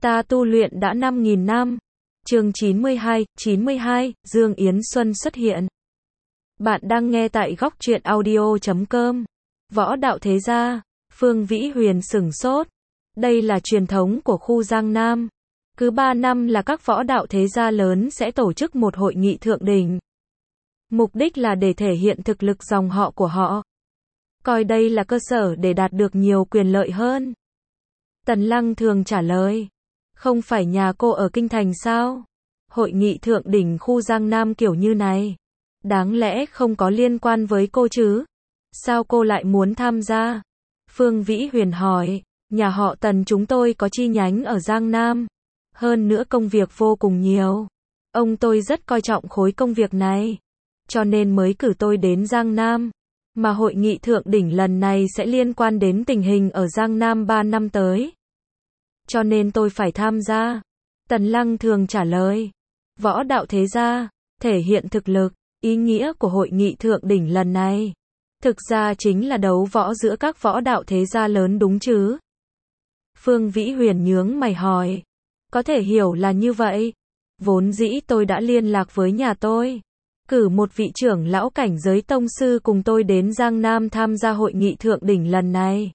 Ta tu luyện đã 5.000 năm. Chương 92, Dương Yến Xuân xuất hiện. Bạn đang nghe tại góc truyện audio.com. Võ đạo thế gia, Phương Vĩ Huyền sửng sốt. Đây là truyền thống của khu Giang Nam. Cứ 3 năm là các võ đạo thế gia lớn sẽ tổ chức một hội nghị thượng đỉnh. Mục đích là để thể hiện thực lực dòng họ của họ. Coi đây là cơ sở để đạt được nhiều quyền lợi hơn. Tần Lăng thường trả lời. Không phải nhà cô ở Kinh Thành sao? Hội nghị thượng đỉnh khu Giang Nam kiểu như này. Đáng lẽ không có liên quan với cô chứ? Sao cô lại muốn tham gia? Phương Vĩ Huyền hỏi. Nhà họ Tần chúng tôi có chi nhánh ở Giang Nam. Hơn nữa công việc vô cùng nhiều. Ông tôi rất coi trọng khối công việc này. Cho nên mới cử tôi đến Giang Nam. Mà hội nghị thượng đỉnh lần này sẽ liên quan đến tình hình ở Giang Nam 3 năm tới. Cho nên tôi phải tham gia. Tần Lăng thường trả lời. Võ đạo thế gia, thể hiện thực lực, ý nghĩa của hội nghị thượng đỉnh lần này. Thực ra chính là đấu võ giữa các võ đạo thế gia lớn đúng chứ? Phương Vĩ Huyền nhướng mày hỏi. Có thể hiểu là như vậy. Vốn dĩ tôi đã liên lạc với nhà tôi. Cử một vị trưởng lão cảnh giới tông sư cùng tôi đến Giang Nam tham gia hội nghị thượng đỉnh lần này.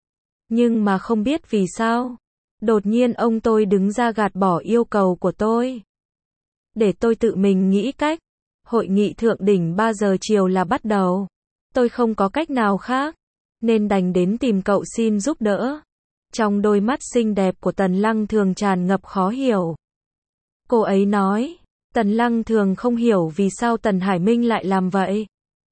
Nhưng mà không biết vì sao. Đột nhiên ông tôi đứng ra gạt bỏ yêu cầu của tôi. Để tôi tự mình nghĩ cách. Hội nghị thượng đỉnh 3 giờ chiều là bắt đầu. Tôi không có cách nào khác. Nên đành đến tìm cậu xin giúp đỡ. Trong đôi mắt xinh đẹp của Tần Lăng thường tràn ngập khó hiểu. Cô ấy nói. Tần Lăng thường không hiểu vì sao Tần Hải Minh lại làm vậy.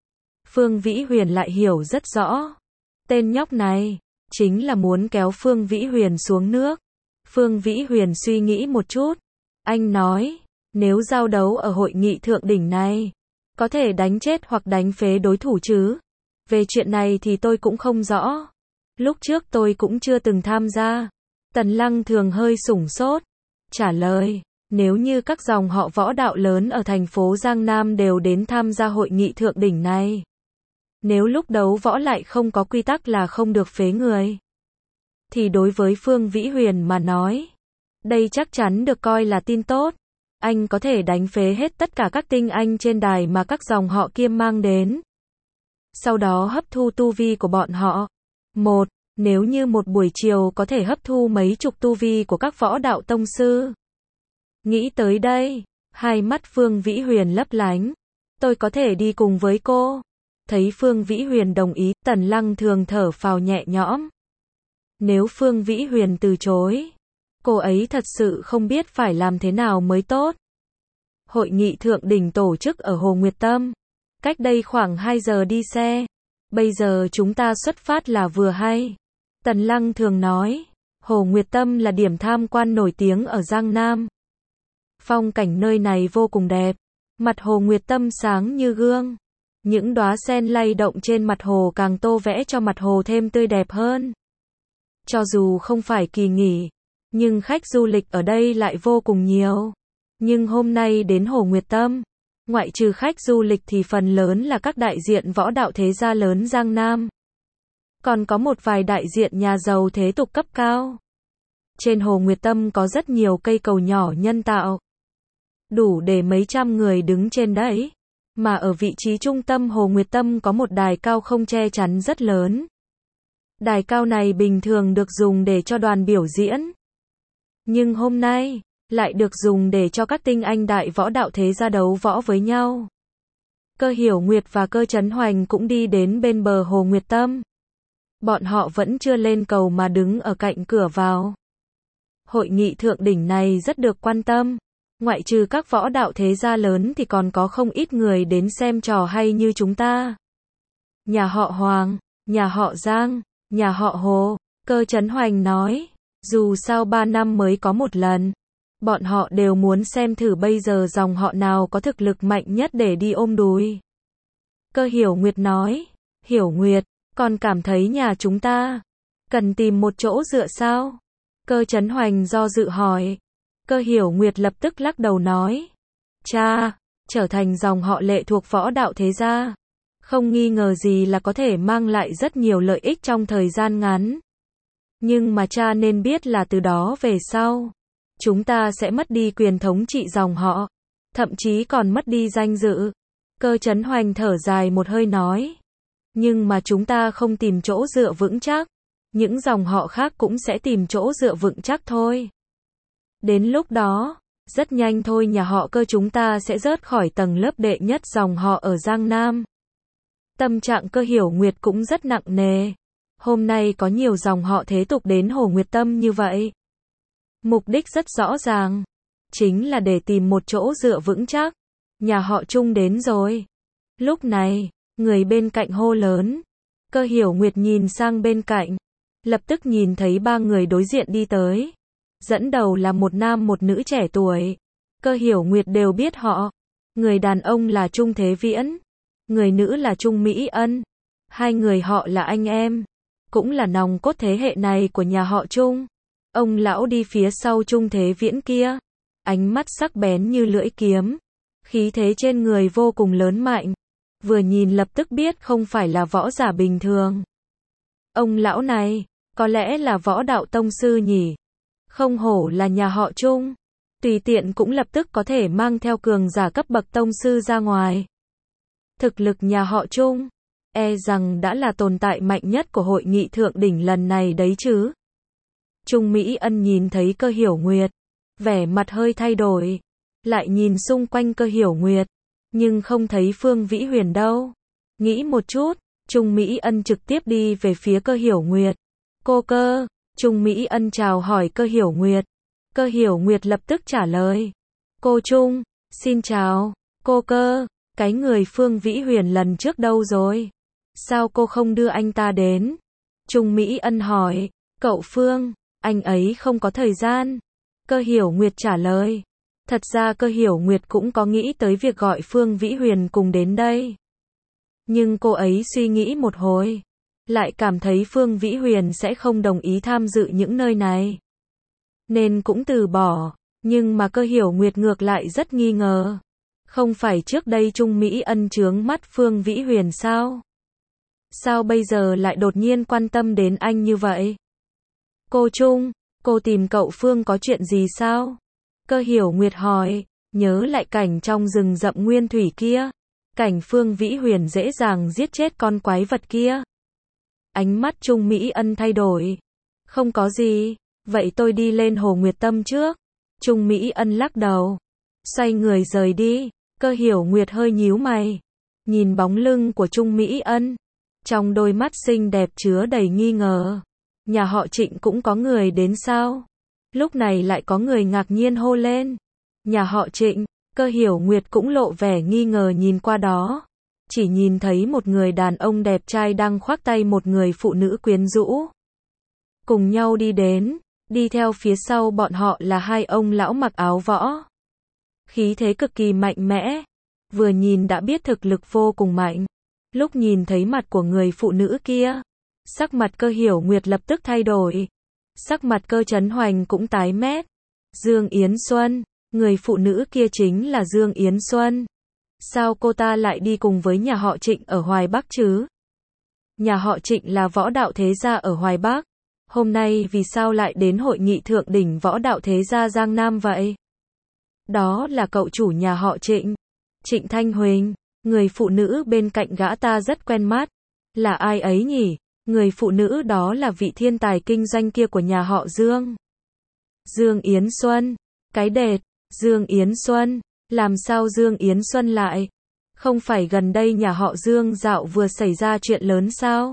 Phương Vĩ Huyền lại hiểu rất rõ. Tên nhóc này chính là muốn kéo Phương Vĩ Huyền xuống nước. Phương Vĩ Huyền suy nghĩ một chút. Anh nói, nếu giao đấu ở hội nghị thượng đỉnh này, có thể đánh chết hoặc đánh phế đối thủ chứ? Về chuyện này thì tôi cũng không rõ. Lúc trước tôi cũng chưa từng tham gia. Tần Lăng thường hơi sửng sốt. Trả lời, nếu như các dòng họ võ đạo lớn ở thành phố Giang Nam đều đến tham gia hội nghị thượng đỉnh này. Nếu lúc đấu võ lại không có quy tắc là không được phế người. Thì đối với Phương Vĩ Huyền mà nói, đây chắc chắn được coi là tin tốt. Anh có thể đánh phế hết tất cả các tinh anh trên đài mà các dòng họ kia mang đến. Sau đó hấp thu tu vi của bọn họ. Nếu như một buổi chiều có thể hấp thu mấy chục tu vi của các võ đạo tông sư. Nghĩ tới đây, hai mắt Phương Vĩ Huyền lấp lánh. Tôi có thể đi cùng với cô. Thấy Phương Vĩ Huyền đồng ý, Tần Lăng thường thở phào nhẹ nhõm. Nếu Phương Vĩ Huyền từ chối, cô ấy thật sự không biết phải làm thế nào mới tốt. Hội nghị thượng đỉnh tổ chức ở Hồ Nguyệt Tâm. Cách đây khoảng 2 giờ đi xe. Bây giờ chúng ta xuất phát là vừa hay. Tần Lăng thường nói, Hồ Nguyệt Tâm là điểm tham quan nổi tiếng ở Giang Nam. Phong cảnh nơi này vô cùng đẹp. Mặt Hồ Nguyệt Tâm sáng như gương. Những đóa sen lay động trên mặt hồ càng tô vẽ cho mặt hồ thêm tươi đẹp hơn. Cho dù không phải kỳ nghỉ, nhưng khách du lịch ở đây lại vô cùng nhiều. Nhưng hôm nay đến Hồ Nguyệt Tâm, ngoại trừ khách du lịch thì phần lớn là các đại diện võ đạo thế gia lớn Giang Nam. Còn có một vài đại diện nhà giàu thế tục cấp cao. Trên Hồ Nguyệt Tâm có rất nhiều cây cầu nhỏ nhân tạo. Đủ để mấy trăm người đứng trên đấy. Mà ở vị trí trung tâm Hồ Nguyệt Tâm có một đài cao không che chắn rất lớn. Đài cao này bình thường được dùng để cho đoàn biểu diễn. Nhưng hôm nay, lại được dùng để cho các tinh anh đại võ đạo thế gia đấu võ với nhau. Cơ Hiểu Nguyệt và Cơ Chấn Hoành cũng đi đến bên bờ Hồ Nguyệt Tâm. Bọn họ vẫn chưa lên cầu mà đứng ở cạnh cửa vào. Hội nghị thượng đỉnh này rất được quan tâm. Ngoại trừ các võ đạo thế gia lớn thì còn có không ít người đến xem trò hay như chúng ta. Nhà họ Hoàng, nhà họ Giang, nhà họ Hồ, Cơ Chấn Hoành nói. Dù sao 3 năm mới có một lần. Bọn họ đều muốn xem thử bây giờ dòng họ nào có thực lực mạnh nhất để đi ôm đùi. Cơ Hiểu Nguyệt nói. Hiểu Nguyệt, con cảm thấy nhà chúng ta cần tìm một chỗ dựa sao? Cơ Chấn Hoành do dự hỏi. Cơ Hiểu Nguyệt lập tức lắc đầu nói. Cha, trở thành dòng họ lệ thuộc võ đạo thế gia. Không nghi ngờ gì là có thể mang lại rất nhiều lợi ích trong thời gian ngắn. Nhưng mà cha nên biết là từ đó về sau, chúng ta sẽ mất đi quyền thống trị dòng họ, thậm chí còn mất đi danh dự. Cơ Chấn Hoành thở dài một hơi nói. Nhưng mà chúng ta không tìm chỗ dựa vững chắc, những dòng họ khác cũng sẽ tìm chỗ dựa vững chắc thôi. Đến lúc đó, rất nhanh thôi nhà họ Cơ chúng ta sẽ rớt khỏi tầng lớp đệ nhất dòng họ ở Giang Nam. Tâm trạng Cơ Hiểu Nguyệt cũng rất nặng nề. Hôm nay có nhiều dòng họ thế tục đến Hồ Nguyệt Tâm như vậy. Mục đích rất rõ ràng, chính là để tìm một chỗ dựa vững chắc. Nhà họ Trung đến rồi. Lúc này, người bên cạnh hô lớn. Cơ Hiểu Nguyệt nhìn sang bên cạnh, lập tức nhìn thấy ba người đối diện đi tới. Dẫn đầu là một nam một nữ trẻ tuổi. Cơ Hiểu Nguyệt đều biết họ. Người đàn ông là Trung Thế Viễn, người nữ là Trung Mỹ Ân. Hai người họ là anh em, cũng là nòng cốt thế hệ này của nhà họ Trung. Ông lão đi phía sau Trung Thế Viễn kia, ánh mắt sắc bén như lưỡi kiếm, khí thế trên người vô cùng lớn mạnh, vừa nhìn lập tức biết không phải là võ giả bình thường. Ông lão này, có lẽ là võ đạo tông sư nhỉ? Không hổ là nhà họ Trung, tùy tiện cũng lập tức có thể mang theo cường giả cấp bậc tông sư ra ngoài. Thực lực nhà họ Trung, e rằng đã là tồn tại mạnh nhất của hội nghị thượng đỉnh lần này đấy chứ. Trung Mỹ Ân nhìn thấy Cơ Hiểu Nguyệt, vẻ mặt hơi thay đổi, lại nhìn xung quanh Cơ Hiểu Nguyệt, nhưng không thấy Phương Vĩ Huyền đâu. Nghĩ một chút, Trung Mỹ Ân trực tiếp đi về phía Cơ Hiểu Nguyệt. Cô Cơ, Trung Mỹ Ân chào hỏi Cơ Hiểu Nguyệt. Cơ Hiểu Nguyệt lập tức trả lời. Cô Trung, xin chào. Cô Cơ, cái người Phương Vĩ Huyền lần trước đâu rồi? Sao cô không đưa anh ta đến? Trung Mỹ Ân hỏi. Cậu Phương, anh ấy không có thời gian. Cơ Hiểu Nguyệt trả lời. Thật ra Cơ Hiểu Nguyệt cũng có nghĩ tới việc gọi Phương Vĩ Huyền cùng đến đây. Nhưng cô ấy suy nghĩ một hồi, lại cảm thấy Phương Vĩ Huyền sẽ không đồng ý tham dự những nơi này, nên cũng từ bỏ. Nhưng mà Cơ Hiểu Nguyệt ngược lại rất nghi ngờ. Không phải trước đây Trung Mỹ Ân chướng mắt Phương Vĩ Huyền sao? Sao bây giờ lại đột nhiên quan tâm đến anh như vậy? Cô Trung, cô tìm cậu Phương có chuyện gì sao? Cơ Hiểu Nguyệt hỏi, nhớ lại cảnh trong rừng rậm nguyên thủy kia, cảnh Phương Vĩ Huyền dễ dàng giết chết con quái vật kia. Ánh mắt Trung Mỹ Ân thay đổi. Không có gì, vậy tôi đi lên Hồ Nguyệt Tâm trước. Trung Mỹ Ân lắc đầu, xoay người rời đi. Cơ Hiểu Nguyệt hơi nhíu mày, nhìn bóng lưng của Trung Mỹ Ân, trong đôi mắt xinh đẹp chứa đầy nghi ngờ. Nhà họ Trịnh cũng có người đến sao? Lúc này lại có người ngạc nhiên hô lên. Nhà họ Trịnh. Cơ Hiểu Nguyệt cũng lộ vẻ nghi ngờ nhìn qua đó. Chỉ nhìn thấy một người đàn ông đẹp trai đang khoác tay một người phụ nữ quyến rũ. Cùng nhau đi đến, đi theo phía sau bọn họ là hai ông lão mặc áo võ. Khí thế cực kỳ mạnh mẽ, vừa nhìn đã biết thực lực vô cùng mạnh. Lúc nhìn thấy mặt của người phụ nữ kia, sắc mặt Cơ Hiểu Nguyệt lập tức thay đổi. Sắc mặt Cơ Chấn Hoành cũng tái mét. Dương Yến Xuân, người phụ nữ kia chính là Dương Yến Xuân. Sao cô ta lại đi cùng với nhà họ Trịnh ở Hoài Bắc chứ? Nhà họ Trịnh là võ đạo thế gia ở Hoài Bắc. Hôm nay vì sao lại đến hội nghị thượng đỉnh võ đạo thế gia Giang Nam vậy? Đó là cậu chủ nhà họ Trịnh, Trịnh Thanh Huỳnh. Người phụ nữ bên cạnh gã ta rất quen mắt. Là ai ấy nhỉ? Người phụ nữ đó là vị thiên tài kinh doanh kia của nhà họ Dương. Dương Yến Xuân. Cái đệt, Dương Yến Xuân. Làm sao Dương Yến Xuân lại? Không phải gần đây nhà họ Dương dạo vừa xảy ra chuyện lớn sao?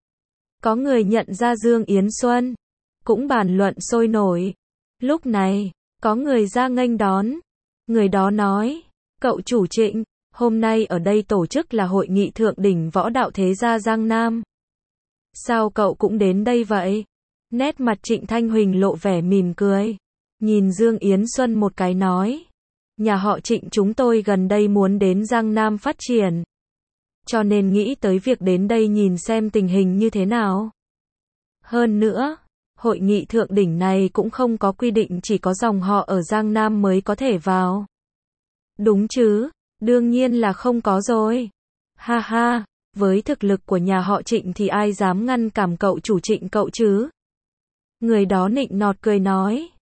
Có người nhận ra Dương Yến Xuân, cũng bàn luận sôi nổi. Lúc này, có người ra nghênh đón. Người đó nói, cậu chủ Trịnh, hôm nay ở đây tổ chức là hội nghị thượng đỉnh võ đạo thế gia Giang Nam. Sao cậu cũng đến đây vậy? Nét mặt Trịnh Thanh Huỳnh lộ vẻ mỉm cười. Nhìn Dương Yến Xuân một cái nói. Nhà họ Trịnh chúng tôi gần đây muốn đến Giang Nam phát triển, cho nên nghĩ tới việc đến đây nhìn xem tình hình như thế nào. Hơn nữa, hội nghị thượng đỉnh này cũng không có quy định chỉ có dòng họ ở Giang Nam mới có thể vào. Đúng chứ, đương nhiên là không có rồi. Ha ha, với thực lực của nhà họ Trịnh thì ai dám ngăn cản cậu chủ Trịnh cậu chứ? Người đó nịnh nọt cười nói.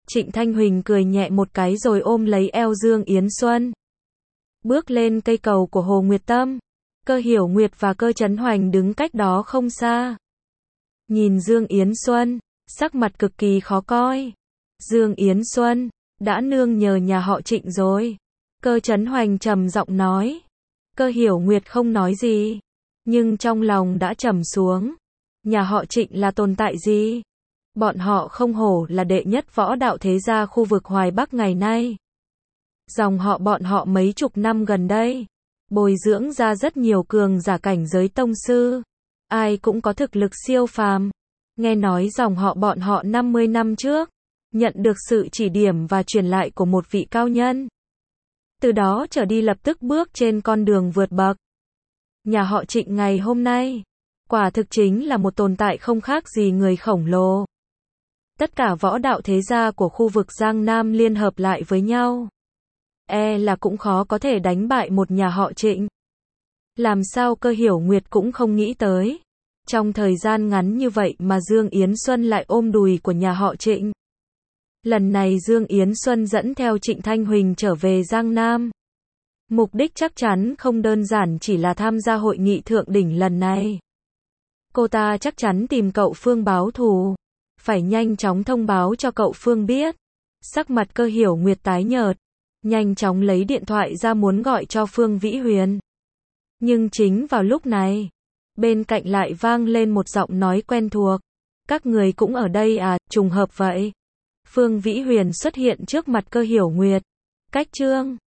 Trịnh Thanh Huỳnh cười nhẹ một cái rồi ôm lấy eo Dương Yến Xuân. Bước lên cây cầu của Hồ Nguyệt Tâm. Cơ Hiểu Nguyệt và Cơ Chấn Hoành đứng cách đó không xa. Nhìn Dương Yến Xuân, sắc mặt cực kỳ khó coi. Dương Yến Xuân, đã nương nhờ nhà họ Trịnh rồi. Cơ Chấn Hoành trầm giọng nói. Cơ Hiểu Nguyệt không nói gì, nhưng trong lòng đã trầm xuống. Nhà họ Trịnh là tồn tại gì? Bọn họ không hổ là đệ nhất võ đạo thế gia khu vực Hoài Bắc ngày nay. Dòng họ bọn họ mấy chục năm gần đây, bồi dưỡng ra rất nhiều cường giả cảnh giới tông sư. Ai cũng có thực lực siêu phàm. Nghe nói dòng họ bọn họ 50 năm trước, nhận được sự chỉ điểm và truyền lại của một vị cao nhân. Từ đó trở đi lập tức bước trên con đường vượt bậc. Nhà họ Trịnh ngày hôm nay, quả thực chính là một tồn tại không khác gì người khổng lồ. Tất cả võ đạo thế gia của khu vực Giang Nam liên hợp lại với nhau, là cũng khó có thể đánh bại một nhà họ Trịnh. Làm sao Cơ Hiểu Nguyệt cũng không nghĩ tới. Trong thời gian ngắn như vậy mà Dương Yến Xuân lại ôm đùi của nhà họ Trịnh. Lần này Dương Yến Xuân dẫn theo Trịnh Thanh Huỳnh trở về Giang Nam. Mục đích chắc chắn không đơn giản chỉ là tham gia hội nghị thượng đỉnh lần này. Cô ta chắc chắn tìm cậu Phương báo thù. Phải nhanh chóng thông báo cho cậu Phương biết. Sắc mặt Cơ Hiểu Nguyệt tái nhợt. Nhanh chóng lấy điện thoại ra muốn gọi cho Phương Vĩ Huyền. Nhưng chính vào lúc này, bên cạnh lại vang lên một giọng nói quen thuộc. Các người cũng ở đây à, trùng hợp vậy. Phương Vĩ Huyền xuất hiện trước mặt Cơ Hiểu Nguyệt. Cách chương